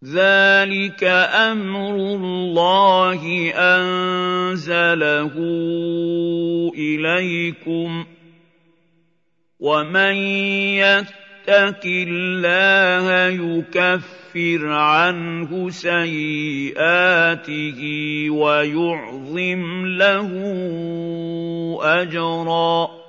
ذَٰلِكَ أَمْرُ اللَّهِ أَنزَلَهُ إِلَيْكُمْ ۚ وَمَن يَتَّقِ اللَّهَ يُكَفِّرْ عَنْهُ سَيِّئَاتِهِ وَيُعْظِمْ لَهُ أَجْرًا